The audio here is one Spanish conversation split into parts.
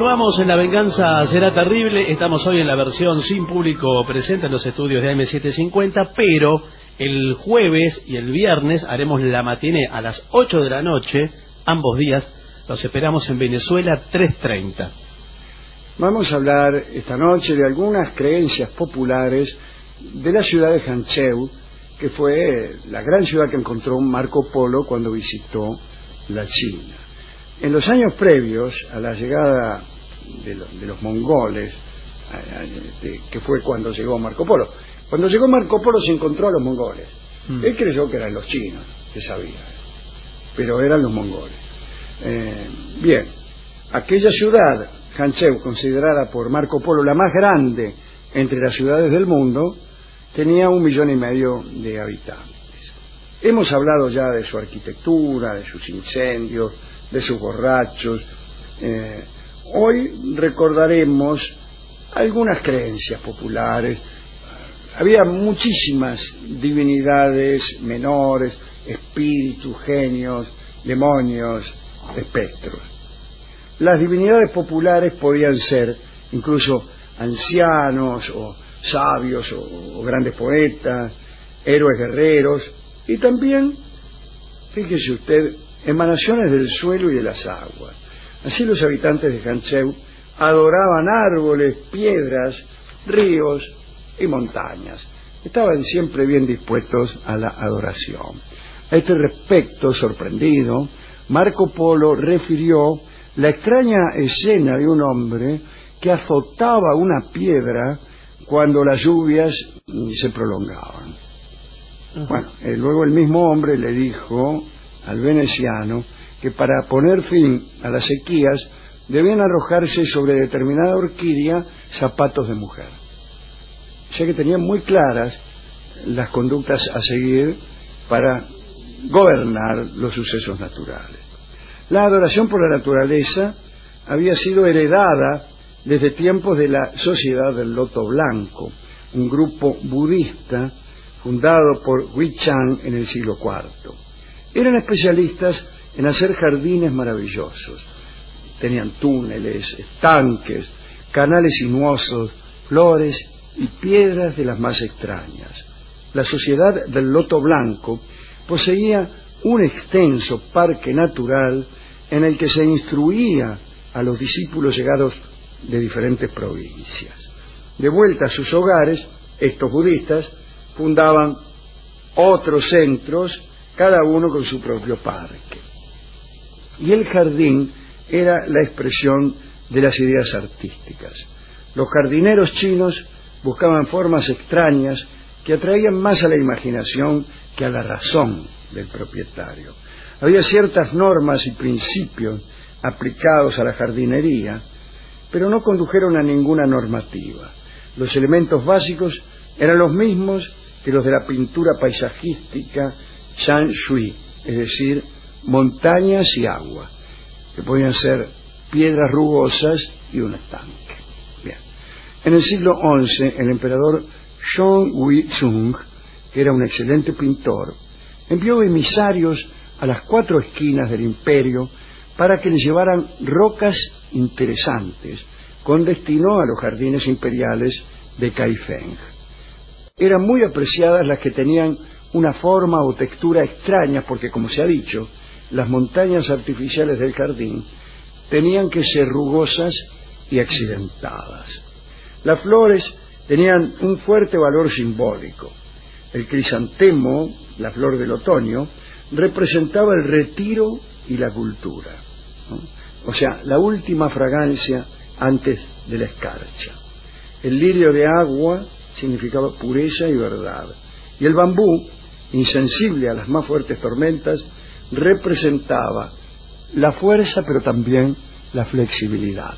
Continuamos en La Venganza Será Terrible. Estamos hoy en la versión sin público presente en los estudios de AM750, pero el jueves y el viernes haremos la matiné a las 8 de la noche, ambos días. Los esperamos en Venezuela 330. Vamos a hablar esta noche de algunas creencias populares de la ciudad de Hancheu, que fue la gran ciudad que encontró Marco Polo cuando visitó la China. En los años previos a la llegada de los mongoles, que fue cuando llegó Marco Polo. Cuando llegó Marco Polo se encontró a los mongoles. Él creyó que eran los chinos, que sabía, pero eran los mongoles. Bien, aquella ciudad, Hancheu, considerada por Marco Polo la más grande entre las ciudades del mundo, tenía 1,5 millones de habitantes. Hemos hablado ya de su arquitectura, de sus incendios, de sus borrachos. Hoy recordaremos algunas creencias populares. Había muchísimas divinidades menores, espíritus, genios, demonios, espectros. Las divinidades populares podían ser incluso ancianos o sabios o grandes poetas, héroes guerreros, y también, fíjese usted, emanaciones del suelo y de las aguas. Así los habitantes de Hancheu adoraban árboles, piedras, ríos y montañas. Estaban siempre bien dispuestos a la adoración. A este respecto, sorprendido, Marco Polo refirió la extraña escena de un hombre que azotaba una piedra cuando las lluvias se prolongaban. Bueno, luego el mismo hombre le dijo al veneciano que para poner fin a las sequías debían arrojarse sobre determinada orquídea zapatos de mujer. O sea que tenían muy claras las conductas a seguir para gobernar los sucesos naturales. La adoración por la naturaleza había sido heredada desde tiempos de la Sociedad del Loto Blanco, un grupo budista fundado por Huichang en el siglo IV. Eran especialistas en hacer jardines maravillosos. Tenían túneles, estanques, canales sinuosos, flores y piedras de las más extrañas. La Sociedad del Loto Blanco poseía un extenso parque natural en el que se instruía a los discípulos llegados de diferentes provincias. De vuelta a sus hogares, estos budistas fundaban otros centros, cada uno con su propio parque. Y el jardín era la expresión de las ideas artísticas. Los jardineros chinos buscaban formas extrañas que atraían más a la imaginación que a la razón del propietario. Había ciertas normas y principios aplicados a la jardinería, pero no condujeron a ninguna normativa. Los elementos básicos eran los mismos que los de la pintura paisajística Shan Shui, es decir, montañas y agua, que podían ser piedras rugosas y un estanque. Bien. En el siglo XI, el emperador Zhong Huizong, que era un excelente pintor, envió emisarios a las 4 esquinas del imperio para que le llevaran rocas interesantes con destino a los jardines imperiales de Kaifeng. Eran muy apreciadas las que tenían una forma o textura extrañas porque, como se ha dicho, las montañas artificiales del jardín tenían que ser rugosas y accidentadas. Las flores tenían un fuerte valor simbólico. El crisantemo, la flor del otoño, representaba el retiro y la cultura, ¿no? O sea, la última fragancia antes de la escarcha. El lirio de agua significaba pureza y verdad, y el bambú, insensible a las más fuertes tormentas, representaba la fuerza pero también la flexibilidad.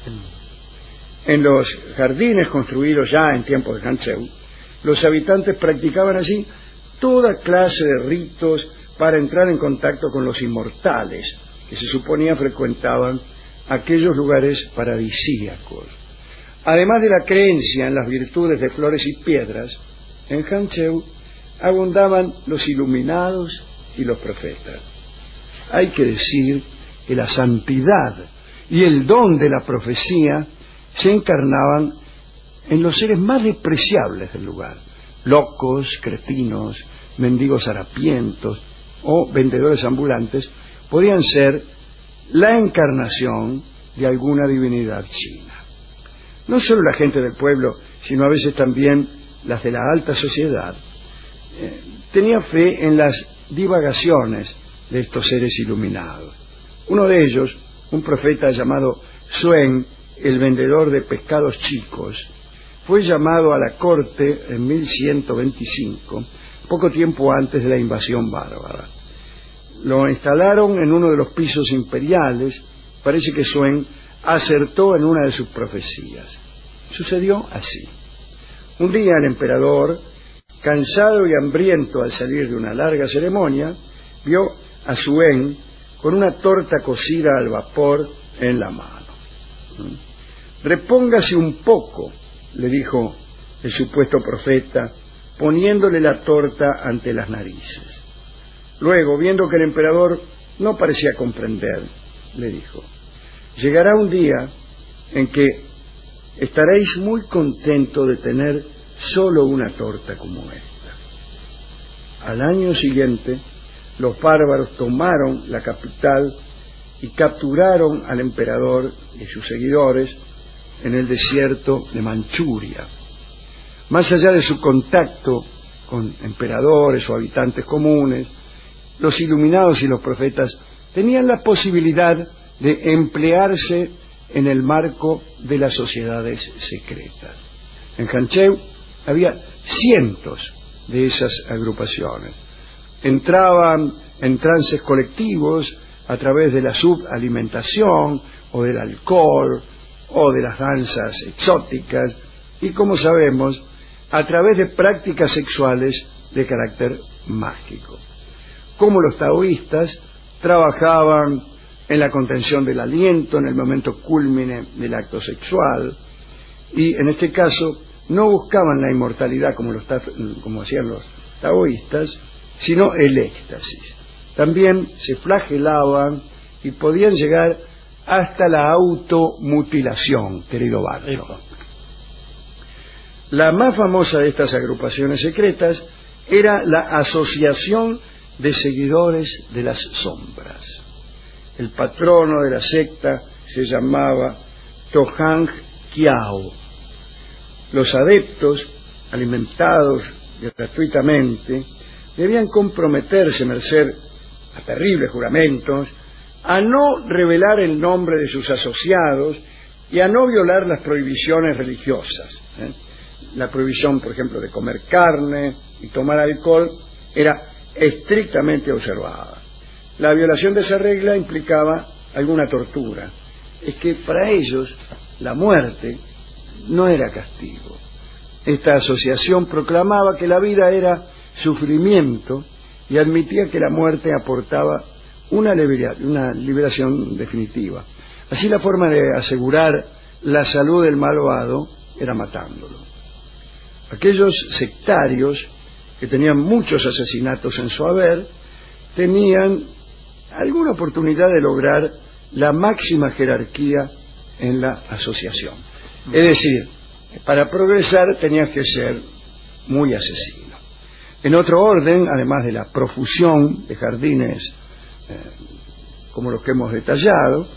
En los jardines construidos ya en tiempos de Hancheu, los habitantes practicaban allí toda clase de ritos para entrar en contacto con los inmortales, que se suponía frecuentaban aquellos lugares paradisíacos. Además de la creencia en las virtudes de flores y piedras, en Hancheu abundaban los iluminados y los profetas. Hay que decir que la santidad y el don de la profecía se encarnaban en los seres más despreciables del lugar: locos, cretinos, mendigos harapientos o vendedores ambulantes podían ser la encarnación de alguna divinidad china. No solo la gente del pueblo, sino a veces también las de la alta sociedad, tenía fe en las divagaciones de estos seres iluminados. Uno de ellos, un profeta llamado Suen, el vendedor de pescados chicos, fue llamado a la corte en 1125, poco tiempo antes de la invasión bárbara. Lo instalaron en uno de los pisos imperiales. Parece que Suen acertó en una de sus profecías. Sucedió así. Un día el emperador, cansado y hambriento al salir de una larga ceremonia, vio a Suen con una torta cocida al vapor en la mano. «Repóngase un poco», le dijo el supuesto profeta, poniéndole la torta ante las narices. Luego, viendo que el emperador no parecía comprender, le dijo: «Llegará un día en que estaréis muy contento de tener solo una torta como esta». Al año siguiente, los bárbaros tomaron la capital y capturaron al emperador y sus seguidores en el desierto de Manchuria. Más allá de su contacto con emperadores o habitantes comunes, los iluminados y los profetas tenían la posibilidad de emplearse en el marco de las sociedades secretas. En Hancheu había cientos de esas agrupaciones. Entraban en trances colectivos a través de la subalimentación o del alcohol o de las danzas exóticas y, como sabemos, a través de prácticas sexuales de carácter mágico. Como los taoístas, trabajaban en la contención del aliento en el momento cúlmine del acto sexual y, en este caso, no buscaban la inmortalidad como hacían los taoístas, sino el éxtasis. También se flagelaban y podían llegar hasta la automutilación, querido Barto. La más famosa de estas agrupaciones secretas era la Asociación de Seguidores de las Sombras. El patrono de la secta se llamaba Tohang Kiao. Los adeptos, alimentados gratuitamente, debían comprometerse, merced a terribles juramentos, a no revelar el nombre de sus asociados y a no violar las prohibiciones religiosas. La prohibición, por ejemplo, de comer carne y tomar alcohol era estrictamente observada. La violación de esa regla implicaba alguna tortura. Es que para ellos la muerte no era castigo. Esta asociación proclamaba que la vida era sufrimiento y admitía que la muerte aportaba una liberación definitiva. Así, la forma de asegurar la salud del malvado era matándolo. Aquellos sectarios que tenían muchos asesinatos en su haber tenían alguna oportunidad de lograr la máxima jerarquía en la asociación. Es decir, para progresar tenías que ser muy asesino. En otro orden, además de la profusión de jardines como los que hemos detallado,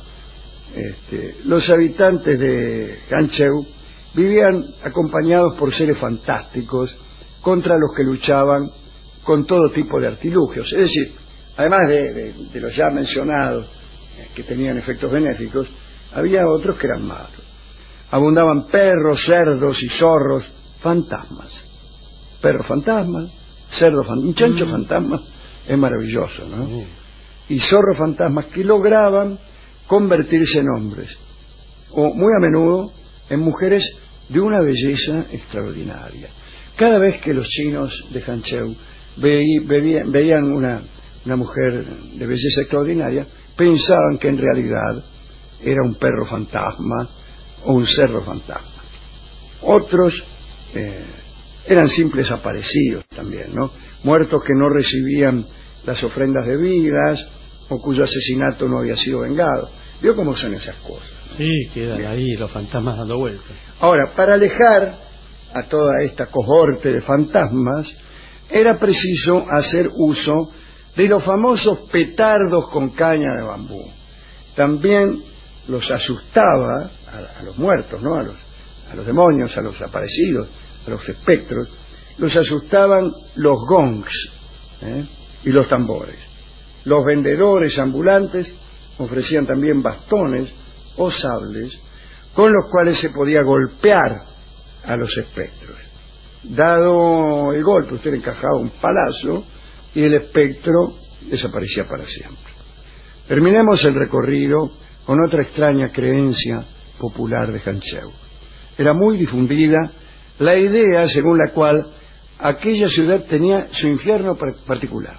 los habitantes de Hancheu vivían acompañados por seres fantásticos contra los que luchaban con todo tipo de artilugios. Es decir, además de los ya mencionados que tenían efectos benéficos, había otros que eran malos. Abundaban perros, cerdos y zorros fantasmas. Perros fantasmas, cerdos fantasmas, un chancho fantasma es maravilloso, ¿no? Y zorros fantasmas que lograban convertirse en hombres, o muy a menudo en mujeres de una belleza extraordinaria. Cada vez que los chinos de Hancheu veían una mujer de belleza extraordinaria, pensaban que en realidad era un perro fantasma o un cerdo fantasma. Otros eran simples aparecidos también, ¿no? Muertos que no recibían las ofrendas debidas o cuyo asesinato no había sido vengado. ¿Vio cómo son esas cosas? Sí, quedan ahí los fantasmas dando vueltas. Ahora, para alejar a toda esta cohorte de fantasmas, era preciso hacer uso de los famosos petardos con caña de bambú. También los asustaba a los muertos, ¿no? A los demonios, a los aparecidos, a los espectros, los asustaban los gongs y los tambores. Los vendedores ambulantes ofrecían también bastones o sables con los cuales se podía golpear a los espectros. Dado el golpe, usted le encajaba un palazo y el espectro desaparecía para siempre. Terminemos el recorrido con otra extraña creencia popular de Hancheu. Era muy difundida la idea según la cual aquella ciudad tenía su infierno particular.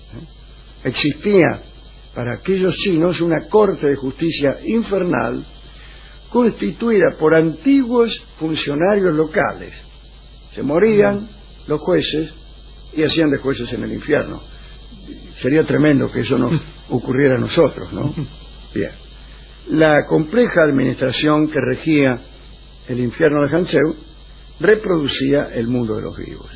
Existía para aquellos chinos una corte de justicia infernal constituida por antiguos funcionarios locales. Se morían los jueces y hacían de jueces en el infierno. Sería tremendo que eso nos ocurriera a nosotros, ¿no? Bien. La compleja administración que regía el infierno de Hancheu reproducía el mundo de los vivos.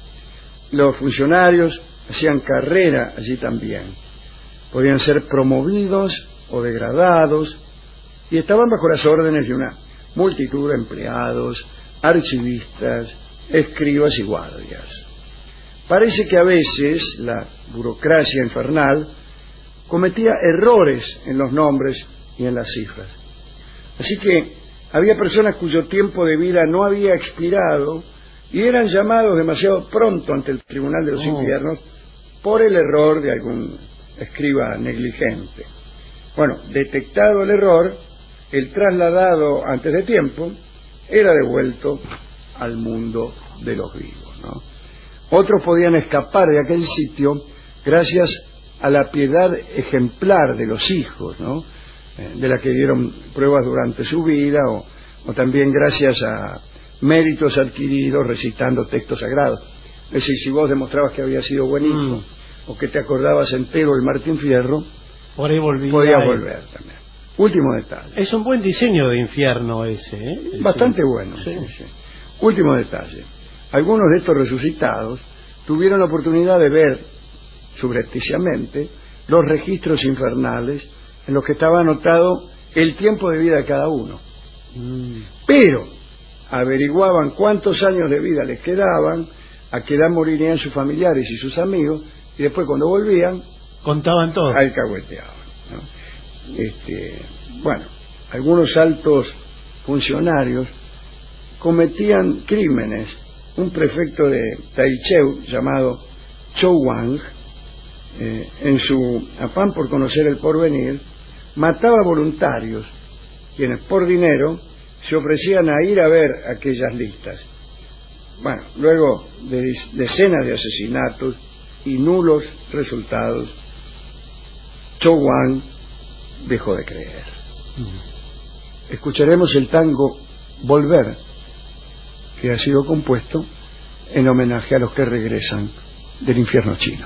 Los funcionarios hacían carrera allí también. Podían ser promovidos o degradados y estaban bajo las órdenes de una multitud de empleados, archivistas, escribas y guardias. Parece que a veces la burocracia infernal cometía errores en los nombres y en las cifras. Así que había personas cuyo tiempo de vida no había expirado y eran llamados demasiado pronto ante el Tribunal de los Infiernos por el error de algún escriba negligente. Bueno, detectado el error, el trasladado antes de tiempo era devuelto al mundo de los vivos, ¿no? Otros podían escapar de aquel sitio gracias a la piedad ejemplar de los hijos, ¿no? De la que dieron pruebas durante su vida, o también gracias a méritos adquiridos recitando textos sagrados. Es decir, si vos demostrabas que habías sido buen hijo, o que te acordabas entero del Martín Fierro, por ahí podías volver también. Último detalle. Es un buen diseño de infierno ese, ¿eh? Bastante bueno. Sí. Sí. Último detalle. Algunos de estos resucitados tuvieron la oportunidad de ver subrepticiamente los registros infernales en los que estaba anotado el tiempo de vida de cada uno. Pero averiguaban cuántos años de vida les quedaban, a qué edad morirían sus familiares y sus amigos, y después cuando volvían contaban todo, alcahueteaban, ¿no? Bueno, algunos altos funcionarios cometían crímenes. Un prefecto de Taicheu llamado Chou Wang, en su afán por conocer el porvenir, mataba voluntarios quienes por dinero se ofrecían a ir a ver aquellas listas. Bueno, luego de decenas de asesinatos y nulos resultados, Chou Wang dejó de creer. Escucharemos el tango Volver, que ha sido compuesto en homenaje a los que regresan del infierno chino.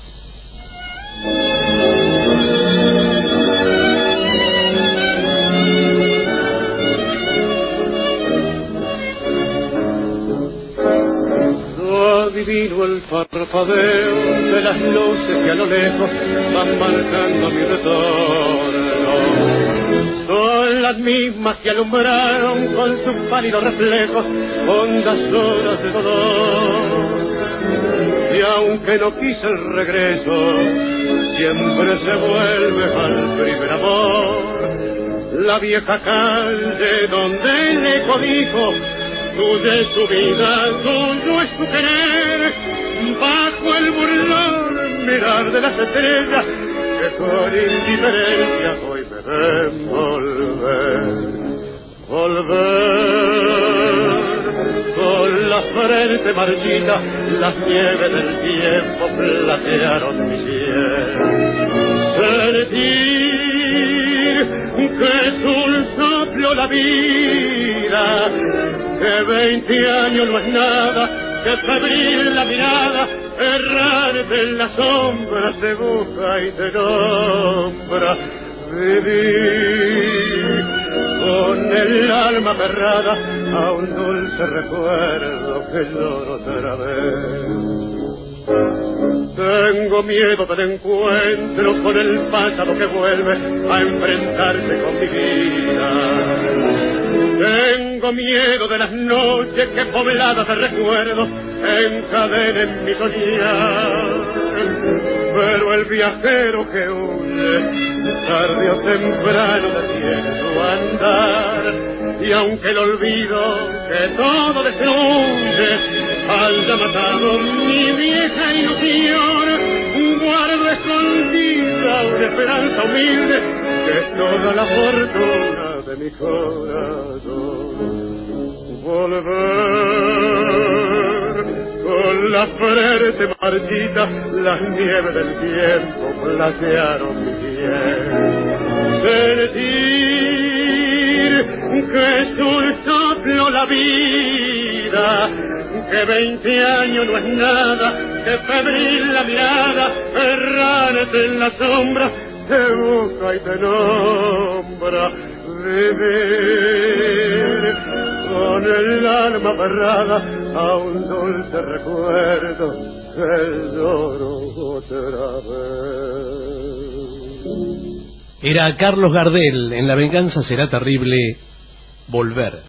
Adivino el parpadeo de las luces que a lo lejos van marcando mi retorno. Son las mismas que alumbraron con sus pálidos reflejos hondas horas de dolor. Y aunque no quise el regreso, siempre se vuelve al primer amor. La vieja calle donde el eco dijo: tuya es tu vida, tuyo es tu querer, bajo el burlón mirar de las estrellas que con indiferencia hoy me ven volver, con la frente marchita, las nieves del tiempo platearon mi piel, sentir que es un soplo la vida, que 20 años no es nada, que febril la mirada errarte en las sombras te busca y te nombra. Viví con el alma aferrada a un dulce recuerdo que lloro otra vez. Tengo miedo del encuentro con el pasado que vuelve a enfrentarse con mi vida. Tengo miedo de las noches que pobladas de recuerdos encadenen mi soñar. Pero el viajero que huye, tarde o temprano detiene su andar. Y aunque el olvido que todo destruye haya matado mi vieja ilusión, guardo escondida una esperanza humilde que es toda la fortuna de mi corazón. Volver con la frente marchita, las nieves del tiempo platearon mi piel. Sentir que es un soplo la vida, que 20 años no es nada, que febril la mirada, errante en la sombra, te busca y te nombra. Vivir con el alma aferrada a un dulce recuerdo que lloro otra vez. Era Carlos Gardel en La venganza será terrible. Volver.